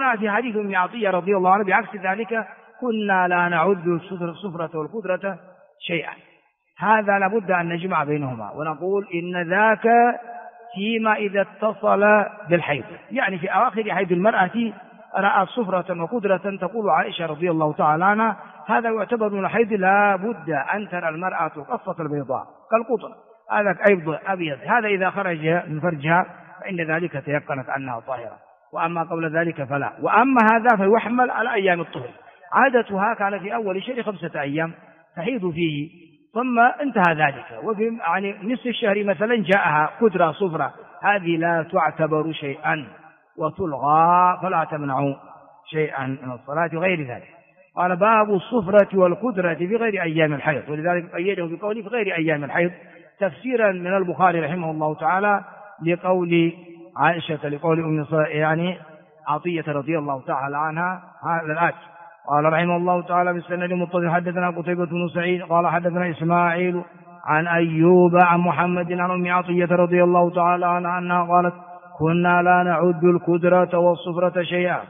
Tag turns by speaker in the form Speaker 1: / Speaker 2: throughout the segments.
Speaker 1: وجاء في حديث أم عطية رضي الله عنها بعكس ذلك: كنا لا نعد الصفرة والقدرة شيئا. هذا لابد أن نجمع بينهما ونقول إن ذاك فيما إذا اتصل بالحيض، يعني في أواخر حيض المرأة رأت صفرة وقدرة، تقول عائشة رضي الله تعالى عنها: هذا يعتبر من الحيض، لا بد أن ترى المرأة قصة البيضاء كالقطن، هذا أبيض، هذا إذا خرج من فرجها فإن ذلك تيقنت أنها طاهرة، وأما قبل ذلك فلا. وأما هذا فيحمل على أيام الطهر، عادتها كان في أول شهر 5 أيام تحيض فيه، ثم انتهى ذلك، وفي يعني نصف الشهر مثلا جاءها قدرة صفرة، هذه لا تعتبر شيئا وتلغى، فلا تمنع شيئا من الصلاة وغير ذلك. قال: باب الصفرة والقدرة في غير أيام الحيض، ولذلك قيده بقوله في غير أيام الحيض تفسيرا من البخاري رحمه الله تعالى لقول عائشة، لقول يعني عطية رضي الله تعالى عنها هذا الآتي. قال رحمه الله تعالى: بالسند المتصل حدثنا قتيبة بن سعيد قال حدثنا إسماعيل عن أيوب عن محمد عن أم عطية رضي الله تعالى عنها أنها قالت: كنا لا نعد القدرة والصفرة شيئا.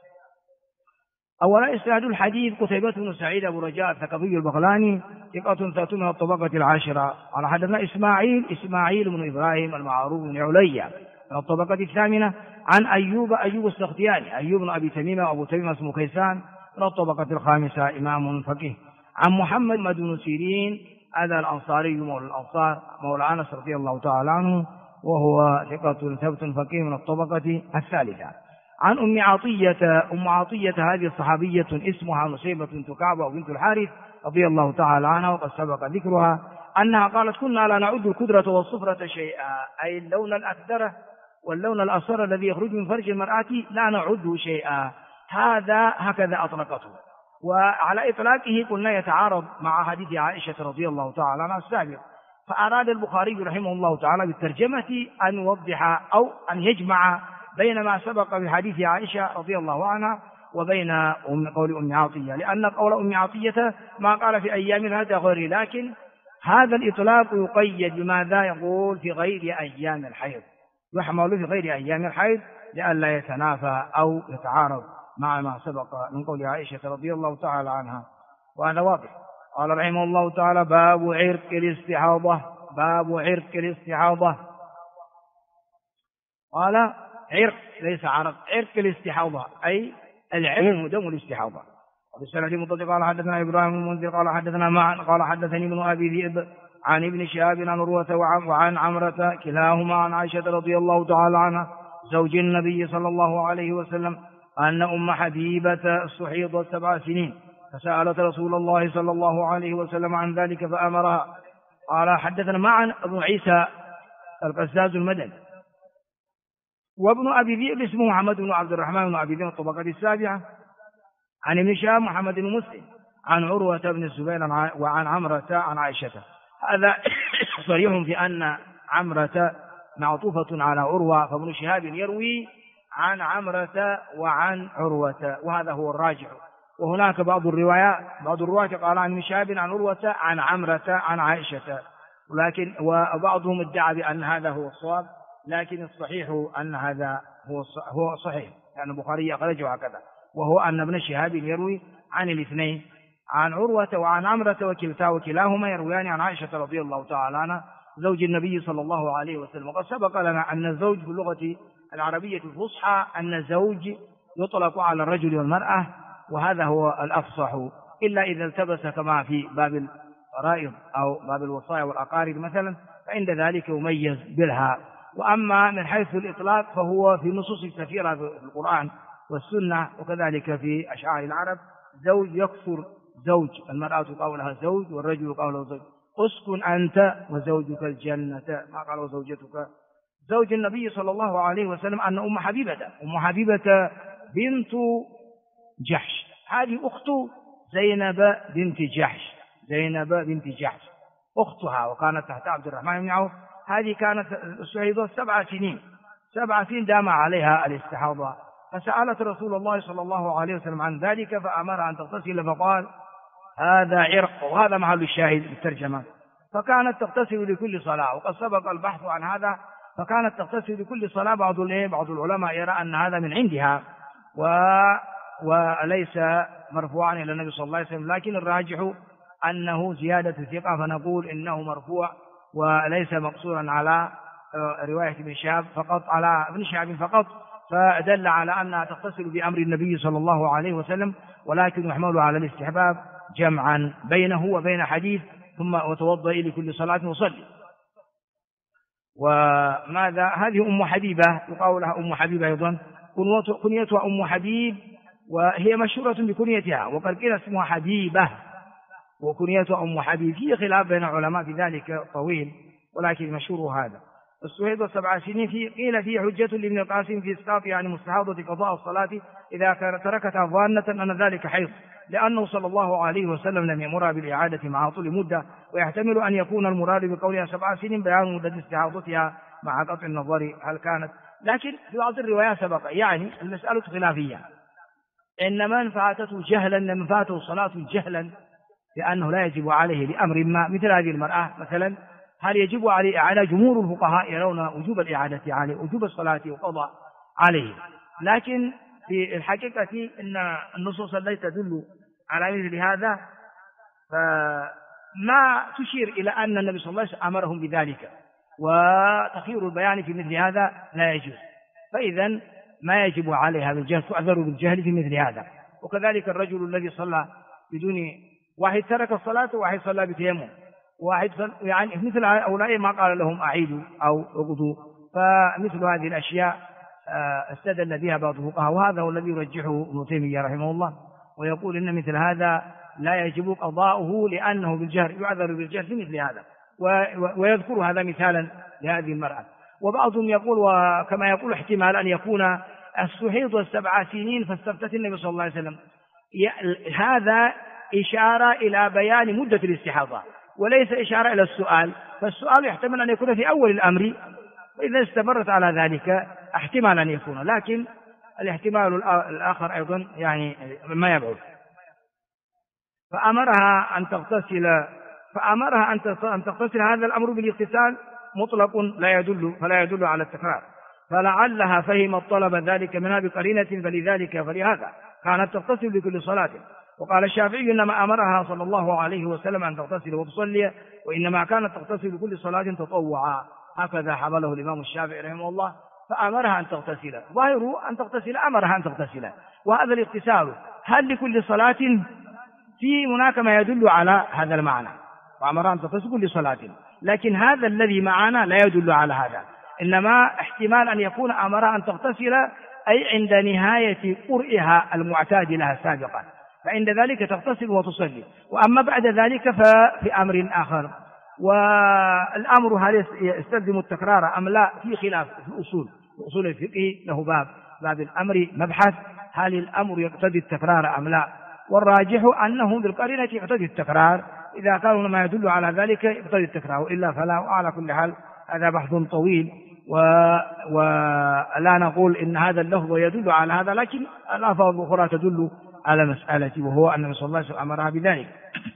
Speaker 1: أولا إسناد الحديث قتيبة بن سعيد أبو رجاء الثقفي البغلاني ثقة ثبت من الطبقة العاشرة. قال حدثنا إسماعيل بن إبراهيم المعروف بن عليا من الطبقة الثامنة عن أيوب السختياني، أيوب بن أبي تميمة وأبو تميمة اسمه كيسان من الطبقة الخامسة، إمام فقيه. عن محمد بن سيرين هذا الأنصاري مولى الأنصار مولى أنس رضي الله تعالى عنه، وهو ثقة ثبت فقيه من الطبقة الثالثة. عن أم عطية هذه الصحابية اسمها نسيبة بنت كعب وبنت الحارث رضي الله تعالى عنها، وقد سبق ذكرها أنها قالت: كنا لا نعد القدرة والصفرة شيئا، أي اللون الأخضر واللون الأصفر الذي يخرج من فرج المرأة لا نعده شيئا. هكذا أطلقته، وعلى إطلاقه قلنا يتعارض مع حديث عائشة رضي الله تعالى عنها السابق، فأراد البخاري رحمه الله تعالى بالترجمة أن يوضح أو أن يجمع بين ما سبق في حديث عائشة رضي الله عنها وبين قول أم عطية، لأن قول أم عطية ما قال في أيام هذا غير، لكن هذا الإطلاق يقيد بماذا؟ يقول في غير أيام الحيض، يحمل في غير أيام الحيض لئلا يتنافى أو يتعارض مع ما سبق من قول عائشة رضي الله تعالى عنها، وهذا واضح. قال رحمه الله تعالى: باب عرق الاستحاضة. قال: عرق ليس عرق، عرق الاستحاضة أي العلم دم الاستحاضة. وبالسند المتصل قال حدثنا إبراهيم بن المنذر قال حدثنا معا قال حدثني ابن أبي ذئب عن ابن شهاب عن عروة وعن عمرة كلاهما عن عائشة رضي الله تعالى عنها زوج النبي صلى الله عليه وسلم أن أم حبيبة استحيضت 7 سنين، فسألت رسول الله صلى الله عليه وسلم عن ذلك فأمرها. قال حدثنا معا ابن عيسى القزاز المدني، وابن أبي ذئب اسمه محمد بن عبد الرحمن بن أبي ذئب الطبقة السابعة، عن ابن شهاب محمد بن مسلم عن عروة بن الزبير وعن عمرة عن عائشة. هذا صريح في أن عمرة معطوفة على عروة، فابن شهاب يروي عن عمرة وعن عروة، وهذا هو الراجح. وهناك بعض الرواة قال عن ابن شهاب عن عروة عن عمرة عن عائشة، ولكن وبعضهم ادعى بأن هذا هو الصواب، لكن الصحيح أن هذا هو صحيح، لأن البخاري أخرجه هكذا، وهو أن ابن شهاب يروي عن الاثنين عن عروة وعن عمرة وكلاهما يرويان عن عائشة رضي الله تعالى عنها زوج النبي صلى الله عليه وسلم. وقد سبق لنا أن الزوج في اللغة العربية الفصحى أن الزوج يطلق على الرجل والمرأة، وهذا هو الأفصح، إلا إذا التبس كما في باب الفرائض أو باب الوصايا والأقارب مثلا، فعند ذلك يميز بالها. وأما من حيث الإطلاق فهو في نصوص كثيرة في القرآن والسنة، وكذلك في أشعار العرب زوج يكثر زوج، المرأة قولها زوج والرجل قوله زوج. اسكن أنت وزوجك الجنة، ما قالوا زوجتك. زوج النبي صلى الله عليه وسلم أن أم حبيبة بنت جحش، هذه أخت زينب بنت جحش أختها، وكانت تحت عبد الرحمن بن عوف. هذه كانت استحيضت 7 سنين دام عليها الاستحاضة، فسألت رسول الله صلى الله عليه وسلم عن ذلك فأمرها أن تغتسل، فقال: هذا عرق، وهذا محل الشاهد بالترجمة. فكانت تغتسل لكل صلاة، وقد سبق البحث عن هذا، فكانت تغتسل لكل صلاة. بعض العلماء يرى أن هذا من عندها، وليس مرفوعا إلى النبي صلى الله عليه وسلم، لكن الراجح أنه زيادة ثقة، فنقول إنه مرفوع وليس مقصورا على رواية ابن شهاب فقط، على ابن شهاب فقط، فدل على أنها تتصل بأمر النبي صلى الله عليه وسلم، ولكن يحمل على الاستحباب جمعا بينه وبين حديث ثم وتوضئ لكل صلاة وصلي. وماذا هذه أم حبيبة يقال لها أم حبيبة أيضا، كنيتها أم حبيب، وهي مشهورة بكنيتها، وقد قيل اسمها حبيبة وكنيتها أم حبيب. في خلاف بين العلماء في ذلك طويل، ولكن مشهور هذا. السهيض 7 سنين قيل فيه حجة لابن القاسم في إسقاط يعني مستحاضة قضاء الصلاة إذا تركتها ظانة أن ذلك حيض، لأنه صلى الله عليه وسلم لم يمرها بالإعادة مع طول مدة، ويحتمل أن يكون المراد بقولها 7 سنين بيان مدة استحاضتها مع قطع النظر هل كانت. لكن في بعض الروايات سبق يعني المسألة خلافية، إن من فاتته جهلا من فاته صلاة جهلا لأنه لا يجب عليه لأمر ما، مثل هذه المرأة مثلا، هل يجب عليه إعادة؟ جمهور الفقهاء يرون وجوب الإعادة عليه، وجوب الصلاة وقضاء عليه. لكن في الحقيقة إن النصوص التي تدل على مثل هذا فما تشير إلى أن النبي صلى الله عليه وسلم أمرهم بذلك، وتخير البيان في مثل هذا لا يجوز، فإذا ما يجب عليها بالجهل، تعذر بالجهل في مثل هذا. وكذلك الرجل الذي صلى بدون، واحد ترك الصلاة وواحد صلى بتيمم، واحد يعني مثل هؤلاء ما قال لهم أعيدوا أو اغدوا، فمثل هذه الأشياء استدل بها بعض الفقهاء، وهذا هو الذي يرجحه ابن تيمية رحمه الله، ويقول إن مثل هذا لا يجب قضاؤه لأنه بالجهل، يعذر بالجهل في مثل هذا، ويذكر هذا مثالا لهذه المرأة. وبعضهم يقول، وكما يقول احتمال أن يكون السحيض 7 سنين فاستفتت النبي صلى الله عليه وسلم، هذا إشارة إلى بيان مدة الاستحاضة وليس إشارة إلى السؤال، فالسؤال يحتمل أن يكون في أول الأمر، وإذا استمرت على ذلك احتمال أن يكون، لكن الاحتمال الآخر أيضا يعني ما يبعد. فأمرها أن تغتسل، هذا الأمر بالاغتسال مطلق فلا يدل على التكرار، فلعلها فهمت طلب ذلك منها بقرينة، فلهذا كانت تغتسل لكل صلاة. وقال الشافعي إنما أمرها صلى الله عليه وسلم أن تغتسل وتصلي، وإنما كانت تغتسل لكل صلاة تطوعا، هكذا حمله الإمام الشافعي رحمه الله، فأمرها أن تغتسل، ظاهره أن تغتسل، أمرها أن تغتسل. وهذا الاغتسال هل لكل صلاة؟ في هناك ما يدل على هذا المعنى، وأمرها أن تغتسل كل صلاة، لكن هذا الذي معنا لا يدل على هذا، إنما احتمال أن يكون أمرها أن تغتسل أي عند نهاية قرئها المعتاد لها سابقا، فعند ذلك تغتسل وتصلي. وأما بعد ذلك ففي أمر آخر، والأمر هل يستلزم التكرار أم لا؟ في خلاف في أصول الفقه، له باب الأمر مبحث، هل الأمر يقتضي التكرار أم لا؟ والراجح أنه بالقرينة يقتضي التكرار، إذا كان ما يدل على ذلك يقتضي التكرار، وإلا فلا. على كل حال هذا بحث طويل، ولا نقول إن هذا اللفظ يدل على هذا، لكن الألفاظ الأخرى تدل على مسألة، وهو أن صلى الله عليه وسلم أمرها بذلك.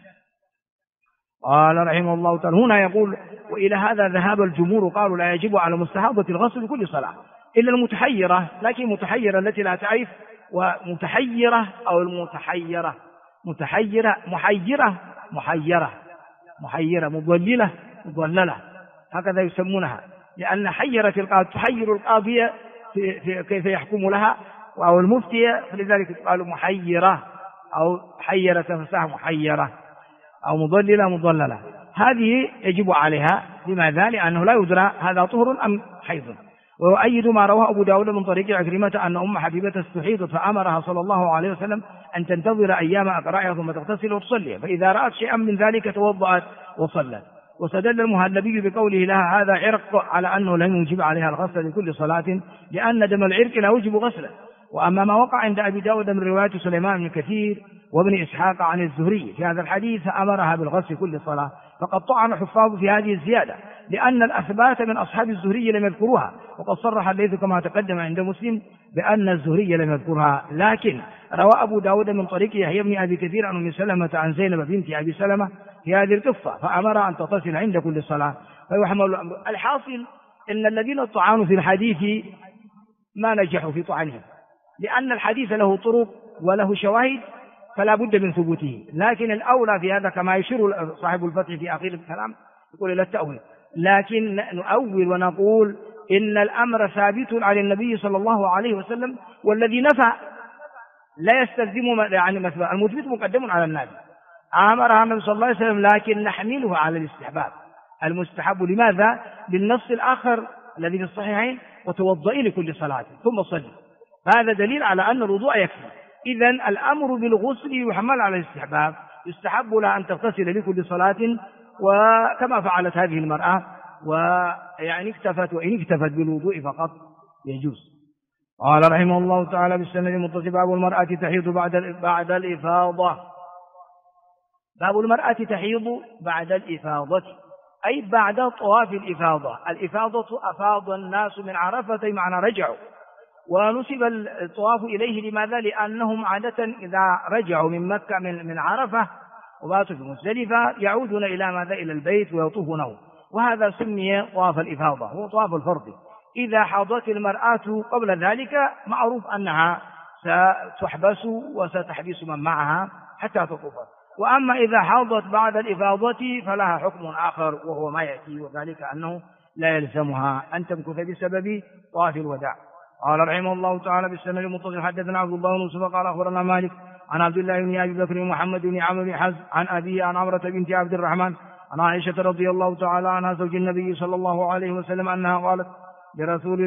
Speaker 1: قال رحمه الله تعالى هنا يقول: وإلى هذا ذهب الجمهور، قالوا لا يجب على مستحاضة الغسل كل صلاة إلا المتحيرة، لكن المتحيرة التي لا تعرف، ومتحيرة أو المتحيرة، متحيرة محيرة مضللة هكذا يسمونها، لأن حيرت القاضي، تحير القاضية في كيف يحكم لها، أو المفتي، فلذلك قالوا محيرة، أو حيرت نفسها محيرة، أو مضللة. هذه يجب عليها، لماذا؟ لأنه لا يدرى هذا طهر أم حيض. ويؤيد ما رواه أبو داود من طريق عكرمة أن أم حبيبة استحيضت فأمرها صلى الله عليه وسلم أن تنتظر أيام أقرائها ثم تغتسل وتصلي، فإذا رأت شيئا من ذلك توضأت وصلت. واستدل المهلبي بقوله لها هذا عرق على أنه لم يجب عليها الغسل لكل صلاة، لأن دم العرق لا يجب غسله. وأما ما وقع عند أبي داود من رواية سليمان بن كثير وابن إسحاق عن الزهري في هذا الحديث فأمرها بالغسل كل صلاة، فقد طعن الحفاظ في هذه الزيادة، لأن الأثبات من أصحاب الزهري لم يذكروها، وقد صرح الليث كما تقدم عند مسلم بأن الزهري لم يذكرها. لكن روى أبو داود من طريق يحيى بن أبي كثير عن أم سلمة عن زينب بنت أبي سلمة في هذه القصة، فأمر أن تغتسل عند كل صلاة، فيحمل الأمر. الحاصل أن الذين طعنوا في الحديث ما نجحوا في طعنهم، لأن الحديث له طرق وله شواهد فلا بد من ثبوته، لكن الأولى في هذا كما يشير صاحب الفتح في أخير الكلام يقول إلى التأويل، لكن نؤول ونقول إن الأمر ثابت على النبي صلى الله عليه وسلم، والذي نفى لا يستلزم يعني مثلا المثبت مقدم على النافي. أمرها النبي صلى الله عليه وسلم لكن نحمله على الاستحباب المستحب. لماذا؟ بالنص الآخر الذي في الصحيحين وتوضئي لكل صلاة ثم صلي، هذا دليل على أن الوضوء يكفي. إذن الأمر بالغسل يحمل على الاستحباب، يستحب لها أن تغتسل لكل صلاة، وكما فعلت هذه المرأة ويعني اكتفت، وإن اكتفت بالوضوء فقط يجوز. قال رحمه الله تعالى بالسند المتصل: باب المرأة تحيض بعد الإفاضة. باب المرأة تحيض بعد الإفاضة أي بعد طواف الإفاضة. الإفاضة أفاض الناس من عرفة معنى رجعوا، ونسب الطواف إليه لماذا؟ لأنهم عادة إذا رجعوا من مكة من عرفة وباتوا في مزدلفة يعودون إلى ماذا؟ إلى البيت ويطوفونه، وهذا سمي طواف الإفاضة، هو طواف الفرض. إذا حاضت المرأة قبل ذلك معروف أنها ستحبس وستحبس من معها حتى تطوف، وأما إذا حاضت بعد الإفاضة فلها حكم آخر وهو ما يأتي، وذلك أنه لا يلزمها أن تمكث بسبب طواف الوداع. قال رحمه الله تعالى بالسند المتصل: حدثنا عبد الله بن يوسف قال أخبرنا مالك عن عبد الله بن أبي بكر محمد بن عمرو بن حزم عن أبيه عن عمرة بنت عبد الرحمن عن عائشة رضي الله تعالى عنها زوج النبي صلى الله عليه وسلم أنها قالت لرسول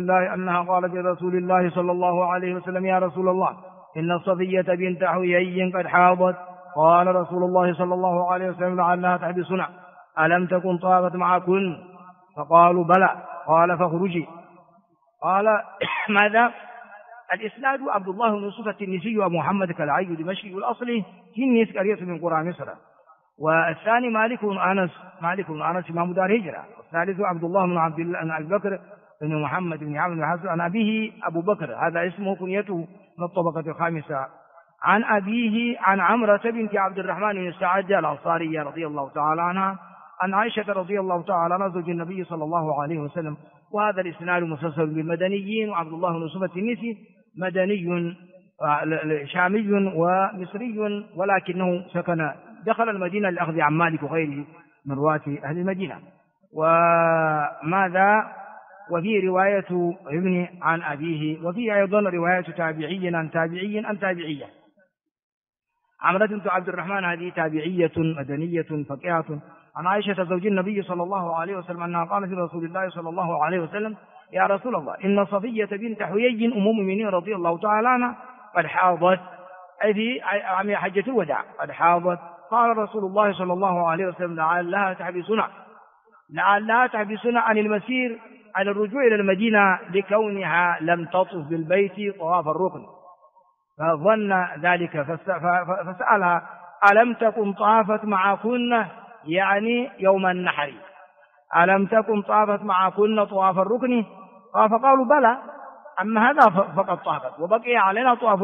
Speaker 1: الله صلى الله عليه وسلم: يا رسول الله، إن صفية بنت حيي قد حاضت. قال رسول الله صلى الله عليه وسلم: لعلها تحبسنا، ألم تكن طافت معكن؟ فقالوا: بلى. قال: فاخرجي. قال ماذا؟ الإسناد: عبد الله بن يوسف التنيسي ومحمد كالعي دمشقي، والأصل تنيس قرية من قرى مصر، والثاني مالك بن أنس إمام دار هجرة، والثالث عبد الله بن أبي بكر بن محمد بن عمرو بن حزم عن أبيه أبو بكر، هذا اسمه كنيته من الطبقة الخامسة، عن أبيه عن عمرة بنت عبد الرحمن بن سعد الأنصارية رضي الله تعالى عنها عن عائشة رضي الله تعالى عنها زوج النبي صلى الله عليه وسلم. وهذا الإسناد مسلسل بالمدنيين، وعبد الله بن يوسف التنيسي مدني شامي ومصري، ولكنه دخل المدينة لأخذ عن مالك وغيره من رواة أهل المدينة. وفي رواية ابن عن أبيه، وفي أيضا رواية تابعي عن تابعية. عمرة بنت عبد الرحمن هذه تابعية مدنية فقيهة عن عائشة زوج النبي صلى الله عليه وسلم أنها قالت لرسول الله صلى الله عليه وسلم: يا رسول الله، إن صفية بنت حيي أم المؤمنين رضي الله تعالى عنها قد حاضت، أي في عام حجة الوداع قد حاضت. قال رسول الله صلى الله عليه وسلم: لعلها تحبسنا عن المسير، على الرجوع إلى المدينة، لكونها لم تطف بالبيت طواف الركن. فظن ذلك فسألها: ألم تكن طافت معكن؟ يعني يوم النحر، ألم تكن طافت معكن طواف الركن؟ فقالوا: بلى، أما هذا فقد طافت، وبقي علينا طواف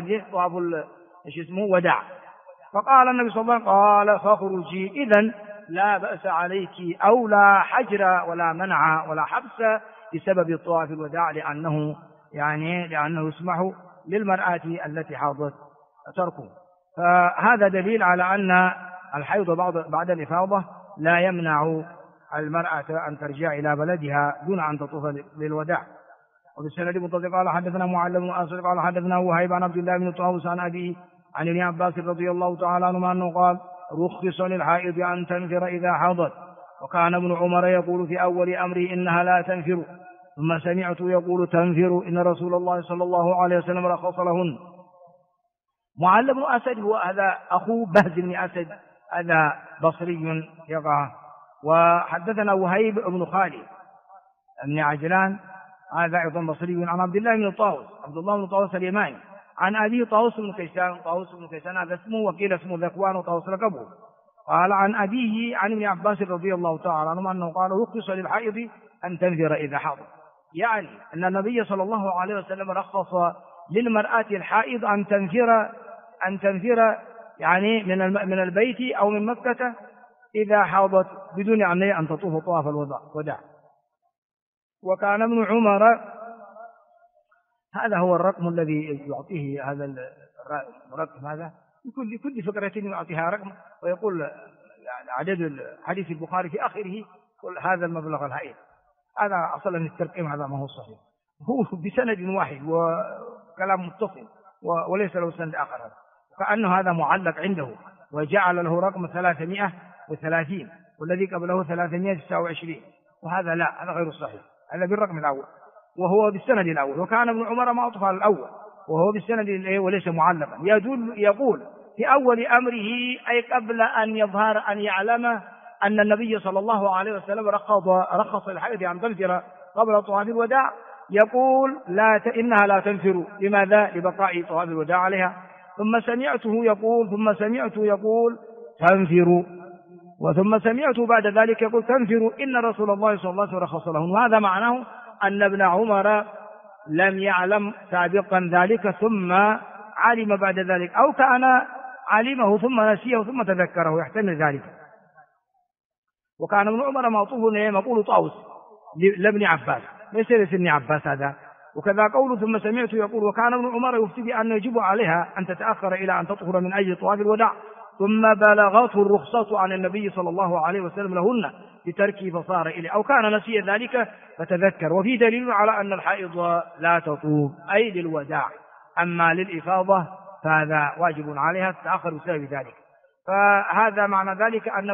Speaker 1: وداع. فقال النبي صلى الله عليه وسلم: قال: فاخرجي. إذن لا بأس عليك، أو لا حجر ولا منع ولا حبس بسبب طواف الوداع، لأنه يسمح للمرأة التي حاضت تركه. فهذا دليل على أن الحيض بعد الإفاضة لا يمنع المرأة أن ترجع إلى بلدها دون أن تطوف للوداع. وبالسند المتصل قال حدثنا معل بن أسد قال حدثنا وهيب عن عبد الله بن طاووس عن أبيه عن ابن عباس رضي الله تعالى عنهما أنه قال: رخص للحائض أن تنفر إذا حاضت. وكان ابن عمر يقول في أول أمره: إنها لا تنفر، ثم سمعت يقول: تنفر، إن رسول الله صلى الله عليه وسلم رخص لهن. معل بن أسد هو هذا أخو بهز بن أسد، هذا بصري يقع. وحدثنا وهيب بن خالد بن عجلان، هذا أيضا بصري، عن عبد الله بن طاووس اليماني عن أبي طاووس بن كيسان هذا اسمه، وقيل اسمه ذكوان وطاووس لقبه. قال عن أبيه عن ابن عباس رضي الله تعالى عنه أنه قال: رخص للحائض أن تنفر إذا حاضت، يعني أن النبي صلى الله عليه وسلم رخص للمرأة الحائض أن تنفر يعني من البيت أو من مكة إذا حاضت بدون أن تطوف طواف الوداع. وكان ابن عمر هذا هو الرقم الذي يعطيه هذا المرقم هذا لكل فكرة يعطيها رقم، ويقول يعني عدد حديث البخاري في آخره يقول هذا المبلغ الهائل. هذا أصلا الترقيم هذا ما هو صحيح، هو بسند واحد وكلام متصل وليس له سند آخر، هذا كأنه هذا معلق عنده وجعل له رقم 330 والذي قبله 329، وهذا لا، هذا غير صحيح، هذا بالرقم الأول وهو بالسند الأول. وكان ابن عمر معطوف على الأول وهو بالسند وليس معلقا، يقول في أول أمره أي قبل أن يظهر أن يعلم أن النبي صلى الله عليه وسلم رخص الحائض أن تنفر قبل طواف الوداع، يقول إنها لا تنفر. لماذا؟ لبقاء طواف الوداع عليها. ثم سمعته يقول تنفر، وثم سمعته بعد ذلك يقول تنفر إن رسول الله صلى الله عليه وسلم رخص لهن. وهذا معناه أن ابن عمر لم يعلم سابقا ذلك ثم علم بعد ذلك، أو كان علمه ثم نسيه ثم تذكره، يحتمل ذلك. وكان ابن عمر معطوف مقول طاووس لابن عباس ليس لابن عباس هذا. وكذا قوله ثم سمعته يقول وكان ابن عمر يفتي بأن يجب عليها أن تتأخر إلى أن تطهر من أجل طواف الوداع، ثم بلغته الرخصة عن النبي صلى الله عليه وسلم لهن بتركه فصار إليه، أو كان نسي ذلك فتذكر. وفي دليل على أن الحائض لا تطوف أي للوداع، أما للإفاضة فهذا واجب عليها التأخر بسبب ذلك. فهذا معنى ذلك أن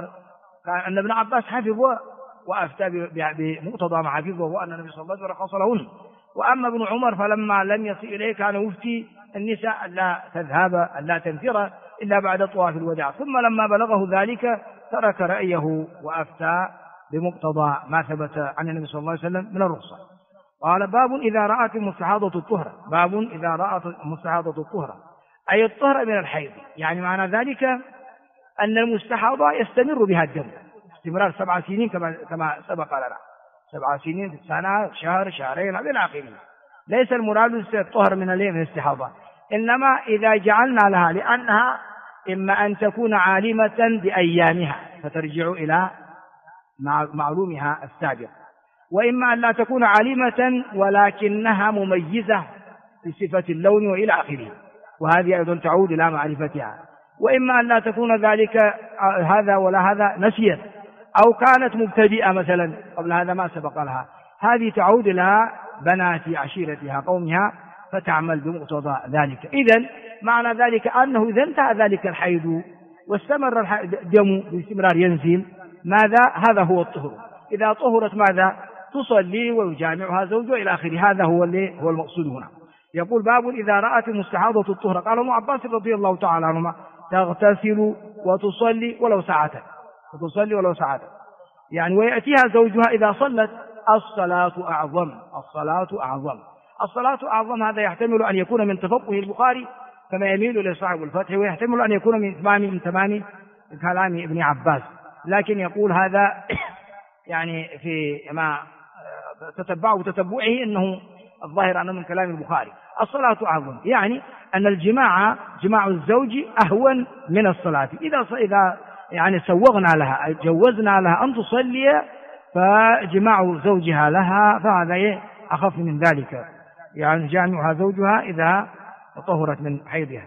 Speaker 1: ابن عباس حفظ وأفتى بمقتضى ما حفظه، وأن النبي صلى الله عليه وسلم رخص لهن. وأما ابن عمر فلما لم يصل إليه كان يفتي النساء لا تذهب لا تنفر إلا بعد طواف الوداع، ثم لما بلغه ذلك ترك رأيه وأفتى بمقتضى ما ثبت عن النبي صلى الله عليه وسلم من الرخصة. قال باب إذا رأت المستحاضة الطهرة. باب إذا رأت المستحاضة الطهرة أي الطهر من الحيض، يعني معنى ذلك أن المستحاضة يستمر بها الدم استمرار 7 سنين كما سبق لنا، 7 سنين في السنة، شهر، شهرين إلى آخره. ليس المراد الطهر من الاستحاضة، إنما إذا جعلنا لها، لأنها إما أن تكون عالمة بأيامها فترجع إلى معلومها السابق، وإما أن لا تكون عالمة ولكنها مميزة بصفة اللون وإلى آخره، وهذه أيضا تعود إلى معرفتها. وإما أن لا تكون ذلك هذا ولا هذا، نسيت أو كانت مبتدئة مثلا قبل هذا ما سبق لها، هذه تعود إلى بنات عشيرتها قومها فتعمل بمقتضى ذلك. إذن معنى ذلك أنه إذا انتهى ذلك الحيض واستمر الدم باستمرار ينزل، ماذا؟ هذا هو الطهر. إذا طهرت ماذا؟ تصلي ويجامعها زوجها إلى آخره. هذا هو المقصود هنا. يقول باب إذا رأت المستحاضة الطهر. قال ابن عباس رضي الله تعالى عنهما تغتسل وتصلي ولو ساعة، يعني ويأتيها زوجها إذا صلت. الصلاة أعظم. هذا يحتمل أن يكون من تفقه البخاري كما يميل لصاحب الفتح، ويحتمل أن يكون من تمام كلام ابن عباس، لكن يقول هذا يعني في ما تتبعه إنه الظاهر أنه من كلام البخاري. الصلاة أعظم، يعني أن الجماع جماع الزوج أهون من الصلاة. إذا يعني سوغنا لها أي جوزنا لها أن تصلي، فجماع زوجها لها فهذا أخف من ذلك، يعني جامعها زوجها إذا طهرت من حيضها.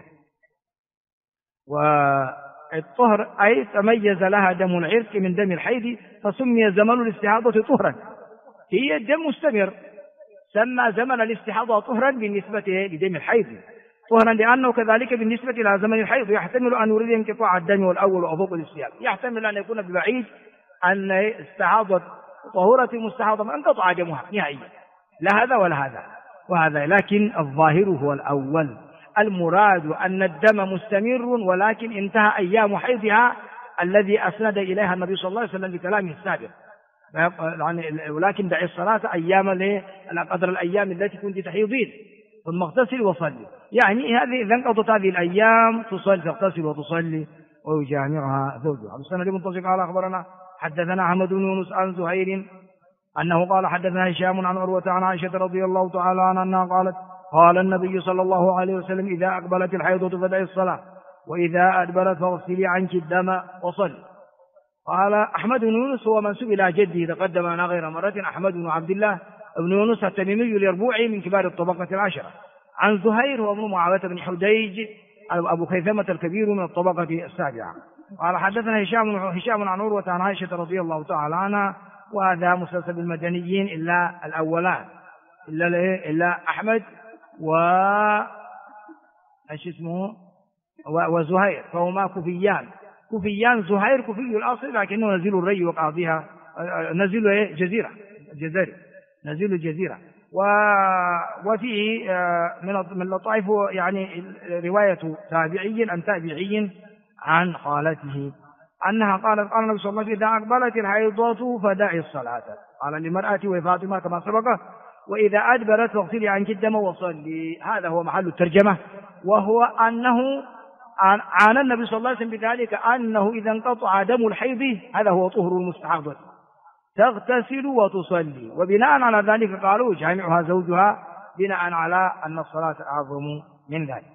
Speaker 1: والطهر أي تميز لها دم العرق من دم الحيض فسمي زمن الاستحاضة طهرا. هي الدم مستمر، سمى زمن الاستحاضة طهرا بالنسبة لدم الحيض طهرا، لأنه كذلك بالنسبة إلى زمن الحيض يحتمل أن يريد انقطاع الدم والأول وأضوء الاستياب، يحتمل أن يكون ببعيد أن استحاضت طهورة المستحاضة ما انقطع دمها نهائيا، لا هذا ولا هذا وهذا. لكن الظاهر هو الأول، المراد أن الدم مستمر ولكن انتهى أيام حيضها الذي أسند إليها النبي صلى الله عليه وسلم بكلامه السابق، ولكن دعي الصلاة أيام قدر الأيام التي كنت تحيضين ثم اغتسل وصلي، يعني هذه إذا انقضت هذه الأيام تغتسل وتصلي ويجامعها زوجها. السند المنتصق قال أخبرنا حدثنا أحمد بن يونس عن زهير أنه قال حدثنا هشام عن عروة عن عائشة رضي الله تعالى عنها أنها قالت قال النبي صلى الله عليه وسلم إذا أقبلت الحيضة فدعي الصلاة وإذا أدبرت فاغسلي عنك الدم وصلي. قال أحمد بن يونس هو منسوب إلى جده، تقدم لنا غير مرة، أحمد بن عبد الله بن يونس التميمي اليربوعي من كبار الطبقة العشرة. عن زهير هو ابن معاوية بن حديج أبو خيثمة الكبير من الطبقة السابعة. قال حدثنا هشام عن عروة عن عائشة رضي الله تعالى عنها، وهذا مسلسل بالمدنيين إلا الأولان، إلا أحمد وزهير، فهما كوفيان. زهير كوفي الأصل لكنه نزيل الري وقاضيها، نزيل جزيرة الجزائر، نزيل الجزيرة. وفيه من لطائف يعني رواية تابعي عن تابعي عن خالته أنها قالت قال النبي صلى الله عليه وسلم: إذا أقبلت الحيضة فدعي الصلاة، قال لمرأة وفاطمة كما سبق: وإذا أدبرت فاغسلي عنك الدم وصلي. هذا هو محل الترجمة، وهو أنه عانى النبي صلى الله عليه وسلم بذلك، أنه إذا انقطع دم الحيض هذا هو طهر المستحاضة تغتسل وتصلي، وبناء على ذلك قالوا جامعها زوجها، بناء على أن الصلاة أعظم من ذلك.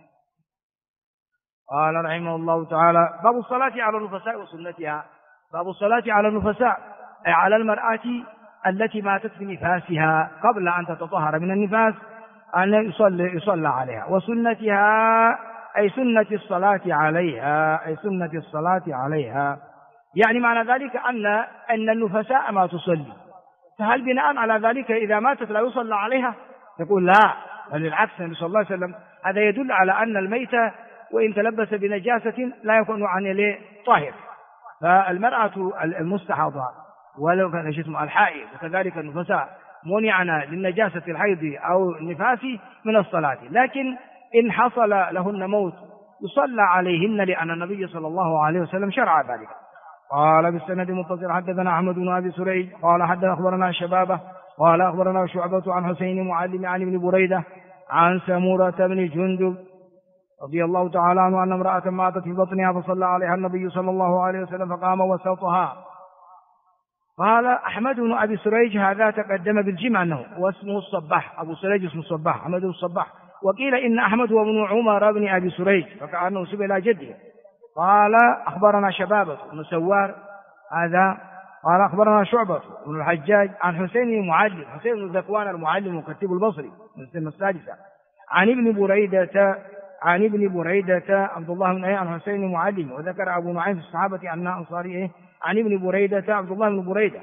Speaker 1: قال رحمه الله تعالى: باب الصلاة على النفساء وسنتها. باب الصلاة على النفساء أي على المرأة التي ماتت في نفاسها قبل أن تتطهر من النفاس، أن يصلى عليها. وسنتها أي سنة الصلاة عليها، أي سنة الصلاة عليها، يعني معنى ذلك أن النفساء ما تصلي. فهل بناء على ذلك إذا ماتت لا يصلى عليها؟ يقول لا، بل بالعكس، النبي صلى الله عليه وسلم هذا يدل على أن الميت وإن تلبس بنجاسة لا يكون عن طاهر. فالمرأة المستحاضة ولو كان جسم الحائض وكذلك النفساء منعنا للنجاسة الحيض أو النفاس من الصلاة، لكن إن حصل لهن موت يصلى عليهن، لأن النبي صلى الله عليه وسلم شرع ذلك. قال بالسند متصل حدثنا أحمد بن أبي سريج قال حدثنا أخبرنا شبابه قال أخبرنا شعبة عن حسين معلم عن ابن بريدة عن سمورة بن جندب رضي الله تعالى عنه أن امرأة ماتت في بطنها فصلى عليها النبي صلى الله عليه وسلم فقام وسطها. قال أحمد بن أبي سريج هذا تقدم بالجمع أنه واسمه الصباح، أبو سريج اسمه الصباح، أحمد الصباح. وقيل إن أحمد هو ابن عمر بن أبي سريج فكأنه سب إلى جده. قال أخبرنا شبابة بن سوار هذا قال أخبرنا شعبة بن الحجاج عن حسين المعلم، حسين بن ذكوان المعلم وكتب البصري من السنة السادسة، عن ابن بريدة عبد الله بن عن حسين المعلم. وذكر أبو نعيم في الصحابة أن أنصاري عن ابن بريدة عبد الله بن بريدة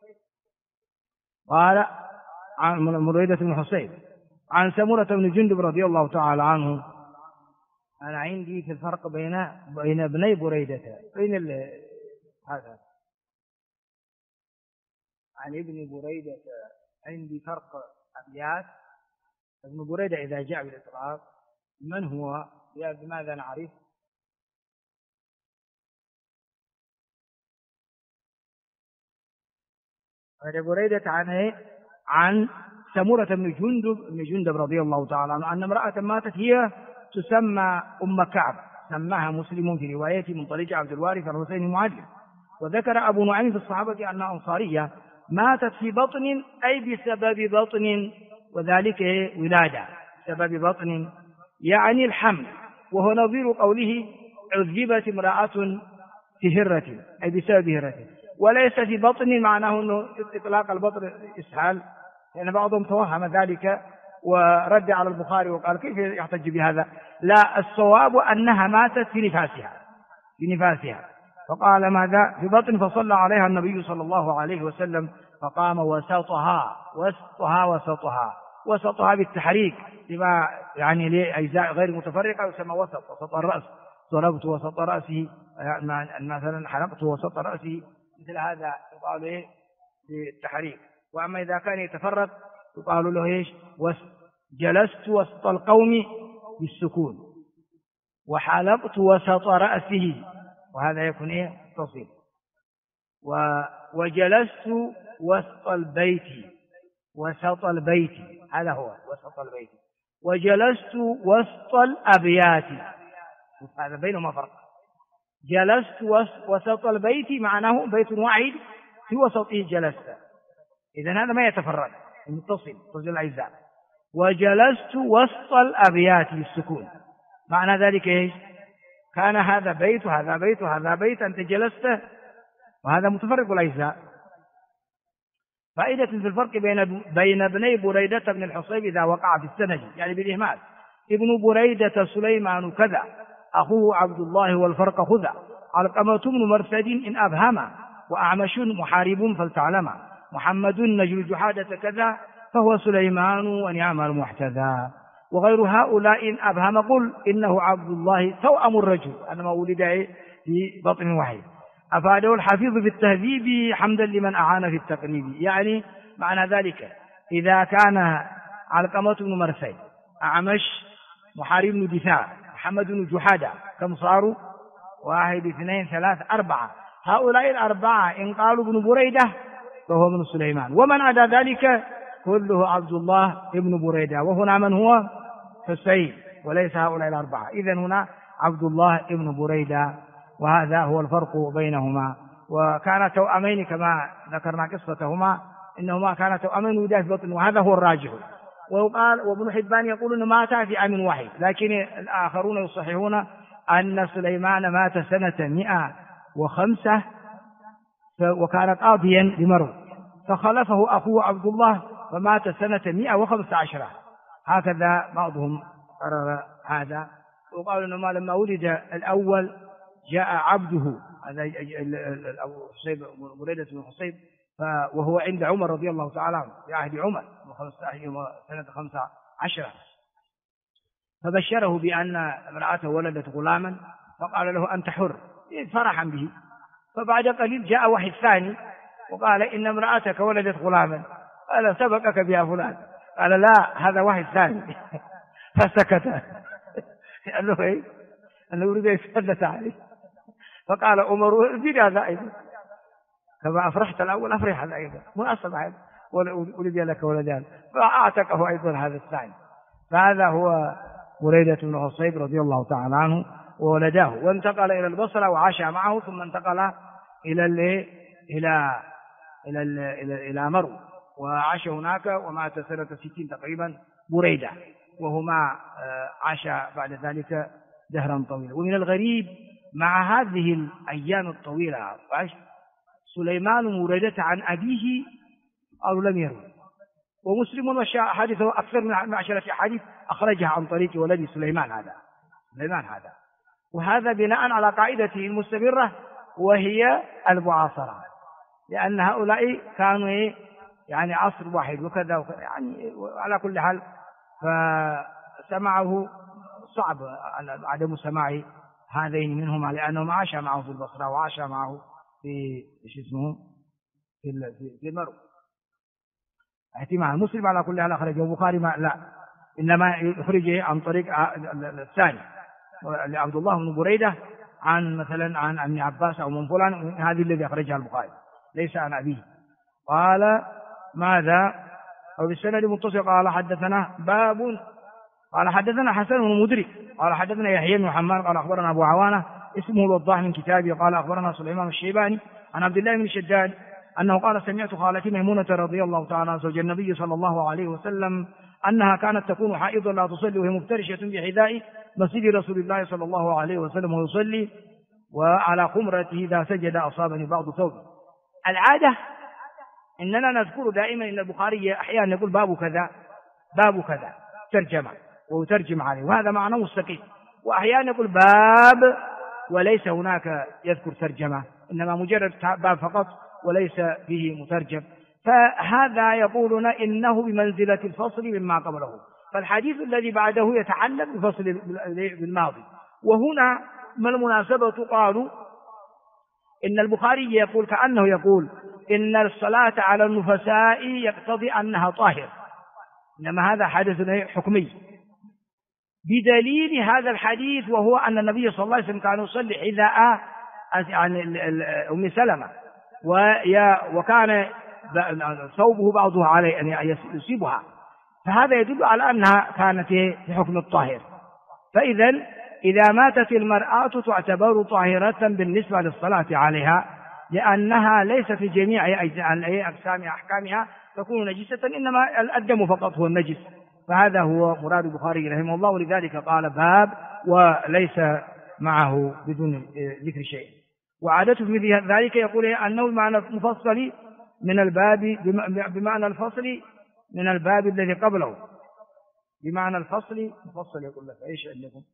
Speaker 1: قال عن بريدة بن حسين عن سمورة بن جندب رضي الله تعالى عنه. أنا عندي في الفرق بين ابني بريدة بين هذا عن ابن بريدة عندي فرق أبيات. ابن بريدة إذا جاء بالإطلاق من هو؟ بماذا نعرف؟ ابن بريدة عن سمورة بن جندب رضي الله تعالى عنه أن امرأة ماتت هي تسمى أم كعب، سماها مسلم في روايته من طريق عبد الوارث الحسين المعلم. وذكر أبو نعيم في الصحابة أن أنصارية ماتت في بطن أي بسبب بطن، وذلك ولادة، بسبب بطن يعني الحمل، وهو نظير قوله عذبت امرأة في هرة أي بسبب هرة، وليس في بطن معناه أنه إطلاق البطن إسهال، لأن بعضهم توهم ذلك ورد على البخاري وقال كيف يحتج بهذا؟ لا، الصواب أنها ماتت في نفاسها فقال ماذا؟ في بطن. فصلى عليها النبي صلى الله عليه وسلم فقام وسطها بالتحريك لما يعني لأجزاء غير متفرقة يسمى وسط الرأس، ضربت وسط رأسه مثلا حلقت وسط رأسه، مثل هذا يقال بالتحريك. وأما إذا كان يتفرق يقال له جلست وسط القوم بالسكون، وحلقت وسط رأسه، وهذا يكون تصيب. وجلست وسط البيت هذا هو وسط البيت. وجلست وسط الأبيات، هذا بينهما فرق. جلست وسط البيت معناه بيت واحد في وسطه جلست، إذن هذا ما يتفرق، متصل الأجزاء. وجلست وسط الأبيات بالسكون، معنى ذلك كان هذا بيت وهذا بيت وهذا بيت، أنت جلست، وهذا متفرق الأجزاء. فائدة في الفرق بين ابني بريدة بن الحصيب إذا وقع في السند يعني بالإهمال. ابن بريدة سليمان كذا، أخوه عبد الله والفرق خذا، علقمة بن مرثد إن أبهم، وأعمش محارب فلتعلم، محمد نجل جحادة كذا، فهو سليمان ونعم المحتذى. وغير هؤلاء إن أبهم قل إنه عبد الله توأم الرجل، أنما ولد في بطن وحيد. أفاده الحفيظ بالتهذيب حمدا لمن أعان في التقريب. يعني معنى ذلك إذا كان علقمة بن مرثد، أعمش، محارب بن دثار، محمد بن جحادة، كم صاروا؟ 1 2 3 4. هؤلاء الأربعة إن قالوا ابن بريدة فهو من سليمان، ومن عدا ذلك كله عبد الله ابن بريدة. وهنا من هو؟ حسين، وليس هؤلاء الأربعة. إذن هنا عبد الله ابن بريدة، وهذا هو الفرق بينهما. وكان توأمين كما ذكرنا قصتهما، إنهما كانا توأمين ولدا في بطن، وهذا هو الراجح. وقال وابن حبان يقول إنه مات في عام واحد، لكن الآخرون يصححون أن سليمان مات سنة 105 وكان قاضيا لمرو، فخلفه أخوه عبد الله فمات سنة 115. هكذا بعضهم قرر هذا. وقالوا إنما لما ولد الأول جاء عبده، هذا حصيب بريدة بن حصيب، وهو عند عمر رضي الله تعالى عنه في عهد عمر سنة 15، فبشره بأن امرأته ولدت غلاما، فقال له أنت حر فرحا به. فبعد قليل جاء وحي الثاني وقال إن امرأتك ولدت غلاما، قال سبقك بها فلان، قال لا هذا وحي الثاني. فسكت. قال له ايه؟ أنه يريد يتحدث عليه. فقال عمر زيد هذا أيضا، كما أفرحت الأول أفرح هذا أيضا، مناسب هذا، ولد لك ولدان، فأعتقه أيضا هذا الثاني. فهذا هو بريدة بن حصيب رضي الله تعالى عنه، وولداه وانتقل إلى البصرة وعاش معه، ثم انتقل إلى مرو وعاش هناك، ومات سنة 60 تقريبا بريدة، وهما عاش بعد ذلك دهرا طويلا. ومن الغريب مع هذه الأيام الطويلة سليمان بريدة عن أبيه قالوا لم يروي، ومسلم حديثه أكثر من 10 أحاديث أخرجها عن طريق ولد سليمان هذا. وهذا بناء على قاعدته المستمرة وهي المعاصرة، لأن هؤلاء كانوا يعني عصر واحد وكذا يعني على كل حال، فسمعه صعب عدم سماع هذين منهما، لأنهم عاش معه في البصرة وعاش معه في في المرو. احتمال مسلم على كل حال أخرجه، البخاري لا، إنما يخرجه عن طريق الثاني لعبد الله بن بريدة عن مثلا عن ابن عباس أو من فلان، هذه الذي أخرجها البخاري ليس عن أبيه. قال ماذا؟ أو بالسند متصل. قال حدثنا باب، قال حدثنا حسن بن مدرك قال حدثنا يحيى بن حماد قال أخبرنا أبو عوانة اسمه الوضاح من كتابه قال أخبرنا سليمان الشيباني عن عبد الله بن شداد أنه قال سمعت خالتي ميمونة رضي الله تعالى عنها زوج النبي صلى الله عليه وسلم أنها كانت تكون حائضا لا تصلي وهي مفترشة بحذاء مسجد رسول الله صلى الله عليه وسلم ويصلي، وعلى خمرته إذا سجد أصابني بعض ثوبه. العادة إننا نذكر دائما إن البخاري أحيانا يقول باب كذا باب كذا ترجمة ويترجم عليه، وهذا معناه مستقيم، وأحيانا يقول باب وليس هناك يذكر ترجمة، إنما مجرد باب فقط وليس فيه مترجم. فهذا يقولون إنه بمنزلة الفصل مما قبله، فالحديث الذي بعده يتعلق بفصل بالماضي. وهنا ما المناسبة؟ قالوا إن البخاري يقول كأنه يقول إن الصلاة على النفساء يقتضي أنها طاهر، إنما هذا حدث حكمي بدليل هذا الحديث، وهو أن النبي صلى الله عليه وسلم كان يصلي حذاء عن أم سلمة، وكان ثوبه بعضها عليه أن يصيبها، فهذا يدل على أنها كانت في حكم الطاهر. فإذا إذا ماتت المرأة تعتبر طاهرة بالنسبة للصلاة عليها، لأنها ليس في جميع أقسام أحكامها تكون نجسة، إنما الدم فقط هو النجس. فهذا هو مراد البخاري رحمه الله، ولذلك قال باب وليس معه بدون ذكر شيء. وعادته في ذلك يقول أنه معنى مفصل من الباب بمعنى الفصل من الباب الذي قبله، بمعنى الفصل مفصل يقول لك ايش عندكم؟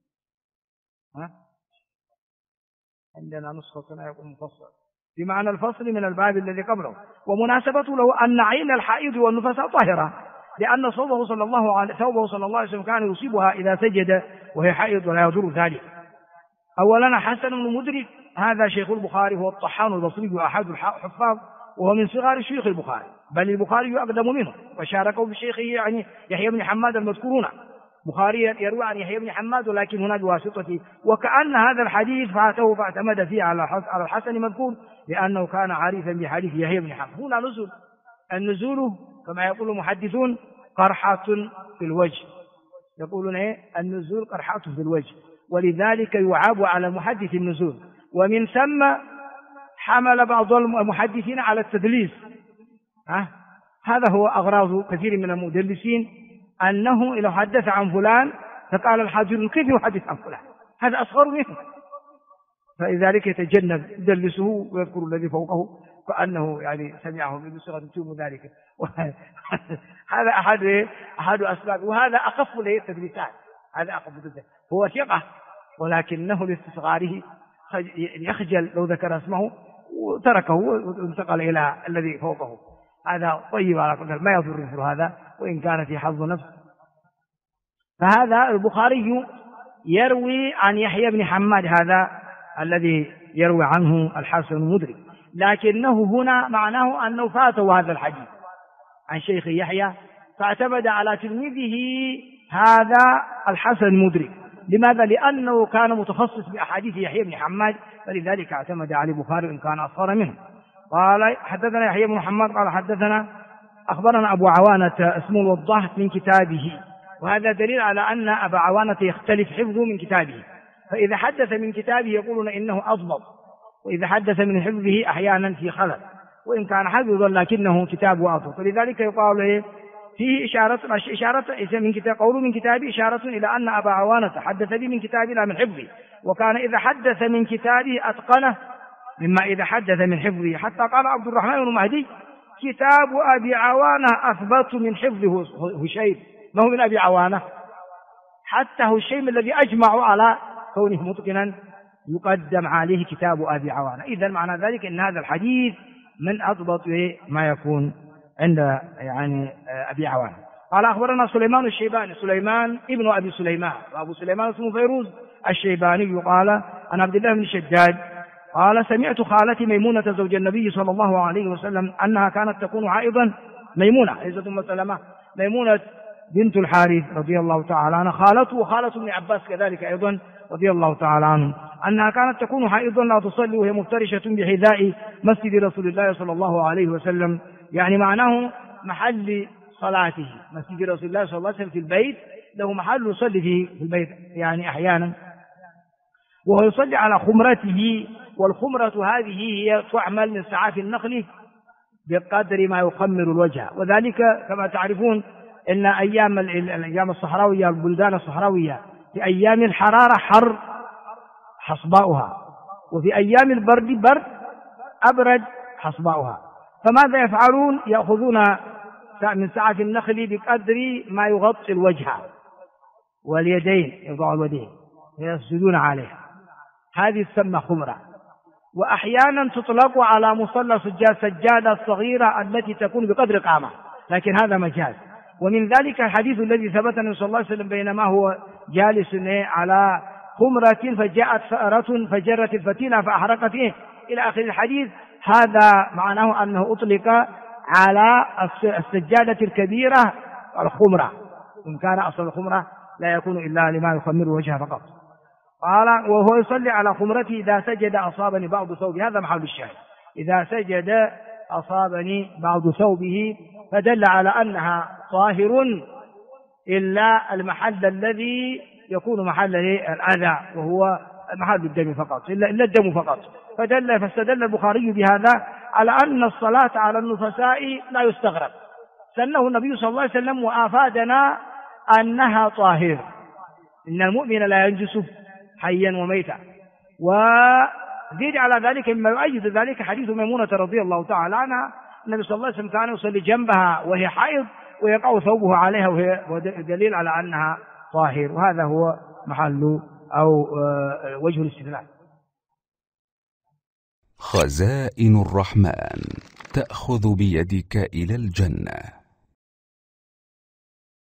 Speaker 1: عندنا نسختنا يقول مفصل بمعنى الفصل من الباب الذي قبله. ومناسبته له أن عين الحائض والنفساء طاهرة، لأن ثوبه صلى الله عليه وسلم كان يصيبها إذا سجد وهي حائض ولا يضر ذلك. أولا حسن بن مدرك هذا شيخ البخاري، هو الطحان البصري وأحد الحفاظ، وهو من صغار شيوخ البخاري، بل البخاري أقدم منه، وشاركه بشيخه يعني يحيى بن حماد المذكورون. بخاري يروي عن يحيى بن حماد ولكن هنا بواسطته، وكأن هذا الحديث فاته فاعتمد فيه على الحسن مذكور، لأنه كان عارفا بحديث يحيى بن حماد. هنا نزول، النزول كما يقول المحدثون قرحة في الوجه، يقولون النزول قرحة في الوجه، ولذلك يعاب على المحدث النزول. ومن ثم حمل بعض المحدثين على التدليس. هذا هو أغراض كثير من المدلسين، أنه لو حدث عن فلان فقال الحاضر كيف يحدث عن فلان، هذا أصغر منه، فلذلك يتجنب يدلسه ويذكر الذي فوقه كأنه يعني سمعه بصيغة تتم ذلك. هذا أحد أسباب، وهذا أخف له التدليسات، هذا أخف التدليسات. هو ثقة ولكنه لاستصغاره يخجل لو ذكر اسمه وتركه وانتقل إلى الذي فوقه. هذا طيب على كل ما يضر مثل هذا وإن كان في حظ نفس. فهذا البخاري يروي عن يحيى بن حماد هذا الذي يروي عنه الحسن المدرك، لكنه هنا معناه أنه فاته هذا الحديث عن شيخ يحيى، فاعتمد على تلميذه هذا الحسن المدرك. لماذا؟ لأنه كان متخصص بأحاديث يحيى بن حماد، فلذلك اعتمد على البخاري إن كان أصغر منه. قال حدثنا يحيى بن محمد قال حدثنا أخبرنا أبو عوانة اسمه الوضاح من كتابه، وهذا دليل على أن أبا عوانة يختلف حفظه من كتابه، فإذا حدث من كتابه يقولون إنه أضبط، وإذا حدث من حفظه أحيانا في خلل، وإن كان حفظا لكنه كتابه أضبط، ولذلك يقال فيه إشارة من كتاب قوله من كتابه إشارة إلى أن أبا عوانة حدث به من كتابه لا من حفظه، وكان إذا حدث من كتابه أتقنه مما إذا حدث من حفظه، حتى قال عبد الرحمن بن مهدي كتاب أبي عوانة أثبت من حفظه هشيم، ما هو من أبي عوانة، حتى هشيم الذي أجمع على كونه متقنا يقدم عليه كتاب أبي عوانة. إذن معنى ذلك أن هذا الحديث من أضبط ما يكون عند يعني أبي عوانة. قال أخبرنا سليمان الشيباني، سليمان ابن أبي سليمان، وأبو سليمان اسمه فيروز الشيباني، قال عن عبد الله بن الشداد قال سمعت خالتي ميمونة زوج النبي صلى الله عليه وسلم أنها كانت تكون حائضا. ميمونة عزة أم سلمة، ميمونة بنت الحارث رضي الله تعالى عنها، خالته وخالة ابن عباس كذلك أيضا رضي الله تعالى عنه، أنها كانت تكون حائضا لا تصلي وهي مفترشة بحذاء مسجد رسول الله صلى الله عليه وسلم، يعني معناه محل صلاته، مسجد رسول الله صلى الله عليه وسلم في البيت له محل يصلي فيه في البيت يعني أحيانا، وهو يصلي على خمرته، والخمرة هذه هي تعمل من سعاف النخل بقدر ما يخمر الوجه، وذلك كما تعرفون إن أيام الصحراوية البلدان الصحراوية في أيام الحرارة حر حصباؤها، وفي أيام البرد برد أبرد حصباؤها، فماذا يفعلون؟ يأخذون من سعاف النخل بقدر ما يغطي الوجه واليدين، يضع اليدين ويسجدون عليها، هذه تسمى خمرة. وأحيانا تطلق على مصلى سجادة صغيرة التي تكون بقدر قامة، لكن هذا مجاز. ومن ذلك الحديث الذي ثبت صلى الله عليه وسلم بينما هو جالس على خمرة فجاءت فأرة فجرت الفتيلة فأحرقت إلى آخر الحديث، هذا معناه أنه أطلق على السجادة الكبيرة الخمرة، إن كان أصل الخمرة لا يكون إلا لما يخمر وجهه فقط. قال وهو يصلي على خمرته إذا سجد أصابني بعض ثوبه، هذا محل الشاهد، إذا سجد أصابني بعض ثوبه، فدل على أنها طاهر إلا المحل الذي يكون محل الأذى وهو محل الدم فقط، إلا الدم فقط، فاستدل البخاري بهذا على أن الصلاة على النفساء لا يستغرب، سنه النبي صلى الله عليه وسلم وآفادنا أنها طاهر، إن المؤمن لا ينجس حيا وميتا. وزيد على ذلك مما يؤيد ذلك حديث ميمونة رضي الله تعالى عنها النبي صلى الله عليه وسلم كان يصلي جنبها وهي حائض ويقع ثوبه عليها وهي دليل على أنها طاهر، وهذا هو محل أو وجه الاستدلال.
Speaker 2: خزائن الرحمن تأخذ بيدك إلى الجنة.